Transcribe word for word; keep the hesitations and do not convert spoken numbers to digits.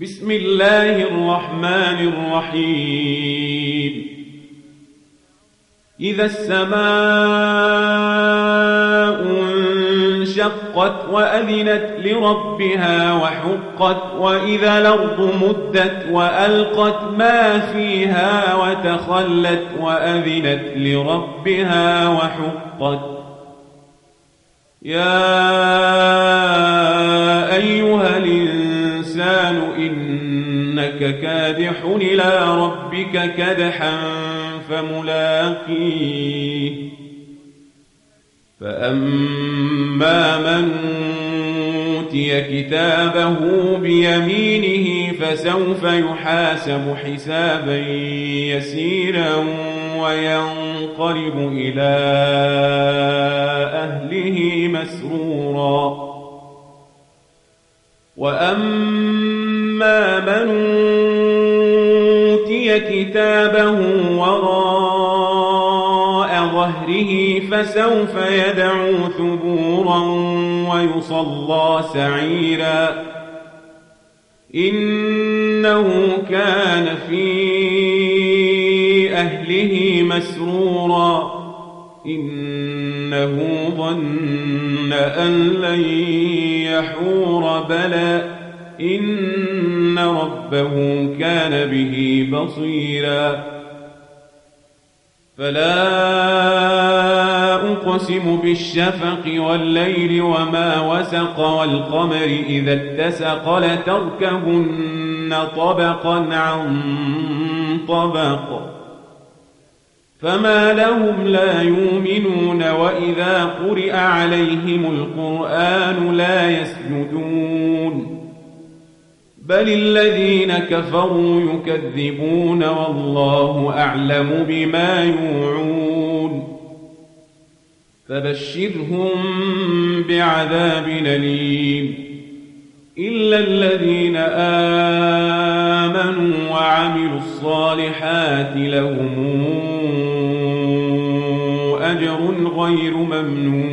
بسم الله الرحمن الرحيم إذا السماء انشقت وأذنت لربها وحقت وإذا الأرض مدت وألقت ما فيها وتخلت وأذنت لربها وحقت يا أيها الإنسان إنك كادح إلى ربك كدحا فملاقيه فأما من أوتي كتابه بيمينه فسوف يحاسب حسابا يسيرا وينقلب إلى أهله مسرورا وأما من أوتي كتابه وراء ظهره فسوف يدعو ثبورا ويصلى سعيرا إنه كان في أهله مسرورا إنه ظن أن لن يحور بلى إن ربه كان به بصيرا فلا أقسم بالشفق والليل وما وسق والقمر إذا اتسق لتركبن طبقا عن طبق فما لهم لا يؤمنون وإذا قرئ عليهم القرآن لا يسجدون بل الذين كفروا يكذبون والله أعلم بما يوعون فبشرهم بعذاب أليم إلا الذين آمنوا وعملوا الصالحات لهم أجر غير ممنون